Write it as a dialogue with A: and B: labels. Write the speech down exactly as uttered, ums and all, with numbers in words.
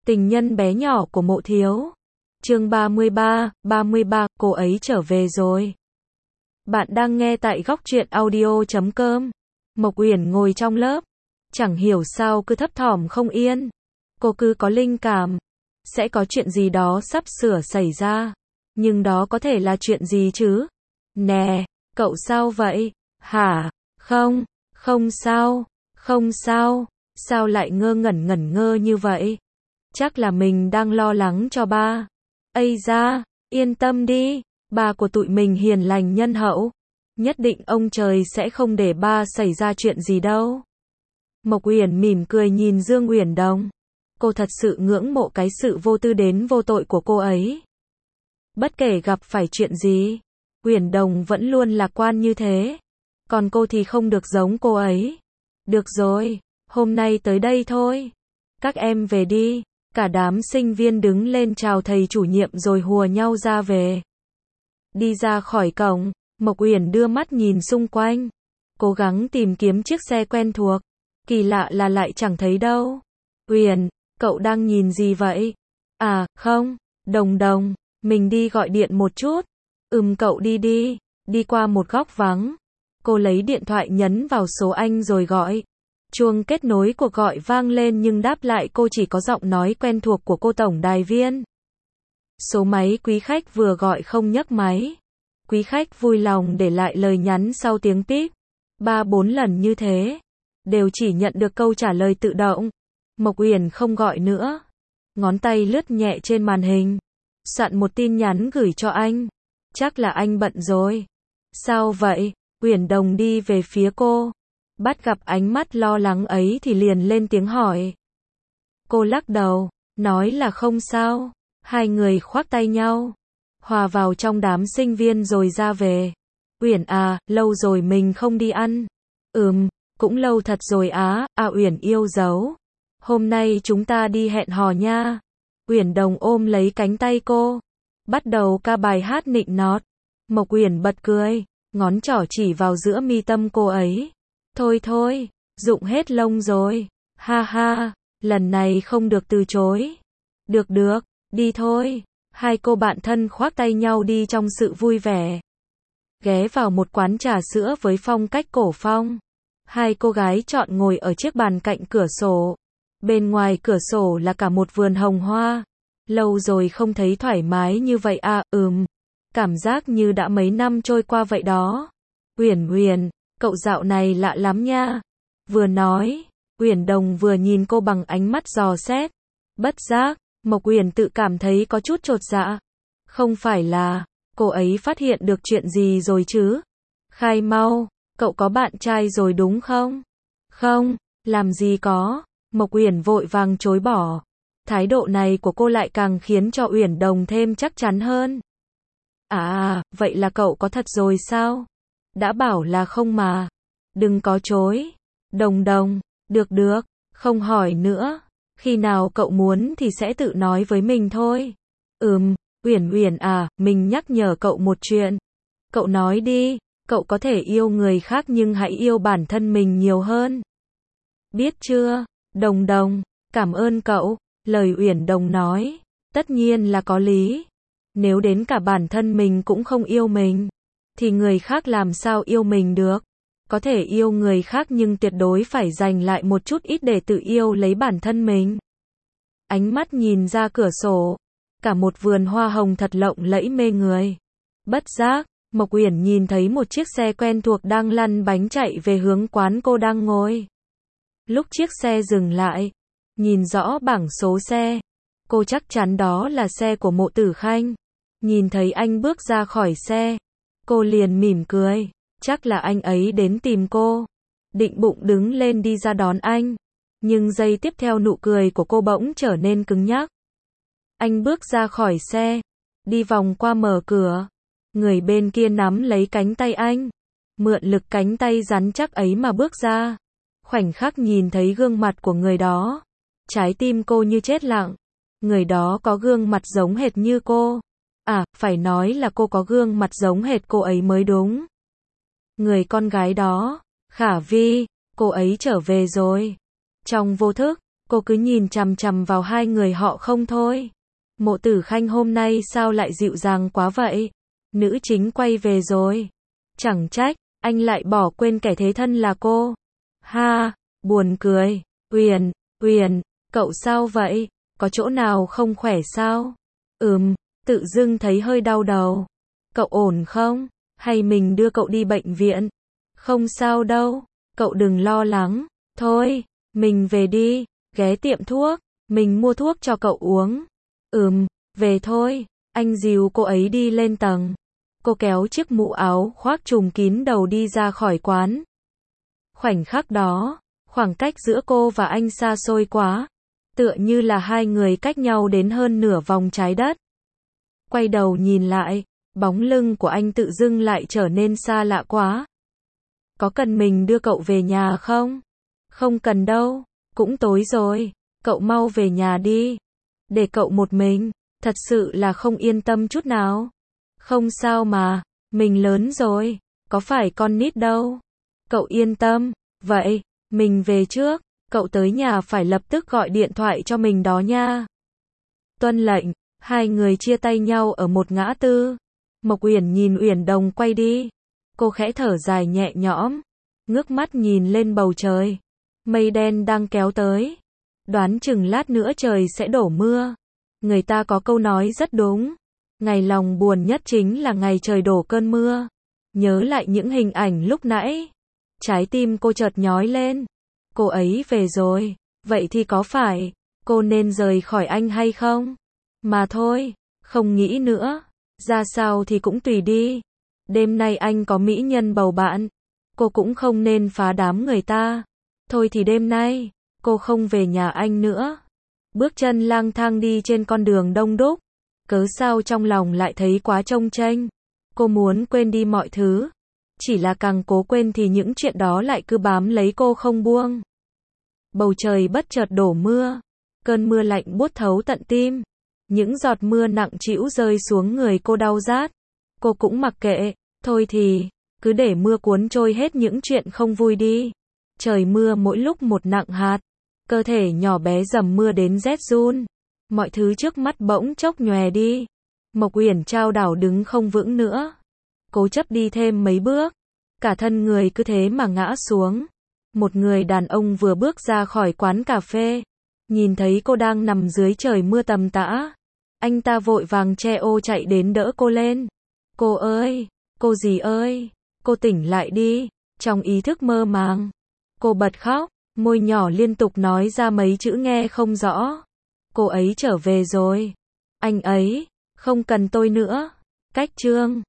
A: Tình nhân bé nhỏ của Mộ Thiếu. Chương ba mươi ba, ba mươi ba, cô ấy trở về rồi. Bạn đang nghe tại góc truyện audio chấm com. Mộc Uyển ngồi trong lớp, chẳng hiểu sao cứ thấp thỏm không yên. Cô cứ có linh cảm, sẽ có chuyện gì đó sắp sửa xảy ra. Nhưng đó có thể là chuyện gì chứ? Nè, cậu sao vậy? Hả? Không, không sao, không sao, sao lại ngơ ngẩn ngẩn ngơ như vậy? Chắc là mình đang lo lắng cho ba. Ây da, yên tâm đi, ba của tụi mình hiền lành nhân hậu. Nhất định ông trời sẽ không để ba xảy ra chuyện gì đâu. Mộc Uyển mỉm cười nhìn Dương Uyển Đồng. Cô thật sự ngưỡng mộ cái sự vô tư đến vô tội của cô ấy. Bất kể gặp phải chuyện gì, Uyển Đồng vẫn luôn lạc quan như thế. Còn cô thì không được giống cô ấy. Được rồi, hôm nay tới đây thôi. Các em về đi. Cả đám sinh viên đứng lên chào thầy chủ nhiệm rồi hùa nhau ra về. Đi ra khỏi cổng, Mộc Uyển đưa mắt nhìn xung quanh, cố gắng tìm kiếm chiếc xe quen thuộc. Kỳ lạ là lại chẳng thấy đâu. Uyển, cậu đang nhìn gì vậy? À, không, Đồng Đồng, mình đi gọi điện một chút. Ừm, cậu đi đi. Đi qua một góc vắng, cô lấy điện thoại nhấn vào số anh rồi gọi. Chuông kết nối cuộc gọi vang lên nhưng đáp lại cô chỉ có giọng nói quen thuộc của cô tổng đài viên. Số máy quý khách vừa gọi không nhấc máy. Quý khách vui lòng để lại lời nhắn sau tiếng píp. Ba bốn lần như thế, đều chỉ nhận được câu trả lời tự động. Mộc Uyển không gọi nữa. Ngón tay lướt nhẹ trên màn hình. Soạn một tin nhắn gửi cho anh. Chắc là anh bận rồi. Sao vậy? Uyển Đồng đi về phía cô. Bắt gặp ánh mắt lo lắng ấy thì liền lên tiếng hỏi. Cô lắc đầu, nói là không sao. Hai người khoác tay nhau, hòa vào trong đám sinh viên rồi ra về. Uyển à, lâu rồi mình không đi ăn. Ừm, cũng lâu thật rồi á, à Uyển yêu dấu. Hôm nay chúng ta đi hẹn hò nha. Uyển Đồng ôm lấy cánh tay cô, bắt đầu ca bài hát nịnh nọt. Mộc Uyển bật cười, ngón trỏ chỉ vào giữa mi tâm cô ấy. Thôi thôi, rụng hết lông rồi. Ha ha, lần này không được từ chối. Được được, đi thôi. Hai cô bạn thân khoác tay nhau đi trong sự vui vẻ. Ghé vào một quán trà sữa với phong cách cổ phong. Hai cô gái chọn ngồi ở chiếc bàn cạnh cửa sổ. Bên ngoài cửa sổ là cả một vườn hồng hoa. Lâu rồi không thấy thoải mái như vậy à, ừm. Cảm giác như đã mấy năm trôi qua vậy đó. Uyển Uyển, cậu dạo này lạ lắm nha. Vừa nói, Uyển Đồng vừa nhìn cô bằng ánh mắt dò xét. Bất giác, Mộc Uyển tự cảm thấy có chút chột dạ. Không phải là cô ấy phát hiện được chuyện gì rồi chứ? Khai mau, cậu có bạn trai rồi đúng không? Không, làm gì có. Mộc Uyển vội vàng chối bỏ. Thái độ này của cô lại càng khiến cho Uyển Đồng thêm chắc chắn hơn. À, vậy là cậu có thật rồi sao? Đã bảo là không mà. Đừng có chối. Đồng Đồng, được được, không hỏi nữa. Khi nào cậu muốn thì sẽ tự nói với mình thôi. Ừm, Uyển Uyển à, mình nhắc nhở cậu một chuyện. Cậu nói đi, cậu có thể yêu người khác nhưng hãy yêu bản thân mình nhiều hơn. Biết chưa? Đồng Đồng, cảm ơn cậu. Lời Uyển Đồng nói, tất nhiên là có lý. Nếu đến cả bản thân mình cũng không yêu mình, thì người khác làm sao yêu mình được? Có thể yêu người khác nhưng tuyệt đối phải dành lại một chút ít để tự yêu lấy bản thân mình. Ánh mắt nhìn ra cửa sổ, cả một vườn hoa hồng thật lộng lẫy mê người. Bất giác, Mộc Uyển nhìn thấy một chiếc xe quen thuộc đang lăn bánh chạy về hướng quán cô đang ngồi. Lúc chiếc xe dừng lại, nhìn rõ bảng số xe, cô chắc chắn đó là xe của Mộ Tử Khanh. Nhìn thấy anh bước ra khỏi xe, cô liền mỉm cười. Chắc là anh ấy đến tìm cô. Định bụng đứng lên đi ra đón anh. Nhưng giây tiếp theo nụ cười của cô bỗng trở nên cứng nhắc. Anh bước ra khỏi xe, đi vòng qua mở cửa. Người bên kia nắm lấy cánh tay anh, mượn lực cánh tay rắn chắc ấy mà bước ra. Khoảnh khắc nhìn thấy gương mặt của người đó, trái tim cô như chết lặng. Người đó có gương mặt giống hệt như cô. À, phải nói là cô có gương mặt giống hệt cô ấy mới đúng. Người con gái đó, Khả Vi, cô ấy trở về rồi. Trong vô thức, Cô cứ nhìn chằm chằm vào hai người họ không thôi. Mộ Tử Khanh hôm nay sao lại dịu dàng quá vậy? Nữ chính quay về rồi. Chẳng trách, anh lại bỏ quên kẻ thế thân là cô. Ha, buồn cười. Uyển, Uyển, cậu sao vậy? Có chỗ nào không khỏe sao? Ừm, tự dưng thấy hơi đau đầu. Cậu ổn không? Hay mình đưa cậu đi bệnh viện? Không sao đâu, cậu đừng lo lắng. Thôi, mình về đi, ghé tiệm thuốc, mình mua thuốc cho cậu uống. Ừm, về thôi, anh dìu cô ấy đi lên tầng. Cô kéo chiếc mũ áo khoác trùm kín đầu đi ra khỏi quán. Khoảnh khắc đó, khoảng cách giữa cô và anh xa xôi quá, tựa như là hai người cách nhau đến hơn nửa vòng trái đất. Quay đầu nhìn lại, bóng lưng của anh tự dưng lại trở nên xa lạ quá. Có cần mình đưa cậu về nhà không? Không cần đâu, cũng tối rồi, cậu mau về nhà đi. Để cậu một mình, thật sự là không yên tâm chút nào. Không sao mà, mình lớn rồi, có phải con nít đâu. Cậu yên tâm, vậy, mình về trước, cậu tới nhà phải lập tức gọi điện thoại cho mình đó nha. Tuân lệnh, hai người chia tay nhau ở một ngã tư. Mộc Uyển nhìn Uyển Đồng quay đi. Cô khẽ thở dài nhẹ nhõm, ngước mắt nhìn lên bầu trời. Mây đen đang kéo tới. Đoán chừng lát nữa trời sẽ đổ mưa. Người ta có câu nói rất đúng. Ngày lòng buồn nhất chính là ngày trời đổ cơn mưa. Nhớ lại những hình ảnh lúc nãy. Trái tim cô chợt nhói lên. Cô ấy về rồi. Vậy thì có phải cô nên rời khỏi anh hay không? Mà thôi, không nghĩ nữa. Ra sao thì cũng tùy đi. Đêm nay anh có mỹ nhân bầu bạn. Cô cũng không nên phá đám người ta. Thôi thì đêm nay, cô không về nhà anh nữa. Bước chân lang thang đi trên con đường đông đúc. Cớ sao trong lòng lại thấy quá trông chênh. Cô muốn quên đi mọi thứ. Chỉ là càng cố quên thì những chuyện đó lại cứ bám lấy cô không buông. Bầu trời bất chợt đổ mưa. Cơn mưa lạnh buốt thấu tận tim. Những giọt mưa nặng trĩu rơi xuống người cô đau rát. Cô cũng mặc kệ. Thôi thì, cứ để mưa cuốn trôi hết những chuyện không vui đi. Trời mưa mỗi lúc một nặng hạt. Cơ thể nhỏ bé dầm mưa đến rét run. Mọi thứ trước mắt bỗng chốc nhòe đi. Mộc Uyển chao đảo đứng không vững nữa. Cố chấp đi thêm mấy bước. Cả thân người cứ thế mà ngã xuống. Một người đàn ông vừa bước ra khỏi quán cà phê. Nhìn thấy cô đang nằm dưới trời mưa tầm tã. Anh ta vội vàng che ô chạy đến đỡ cô lên. Cô ơi, cô dì ơi, cô tỉnh lại đi. Trong ý thức mơ màng, cô bật khóc, môi nhỏ liên tục nói ra mấy chữ nghe không rõ. Cô ấy trở về rồi. Anh ấy, không cần tôi nữa. Cách chương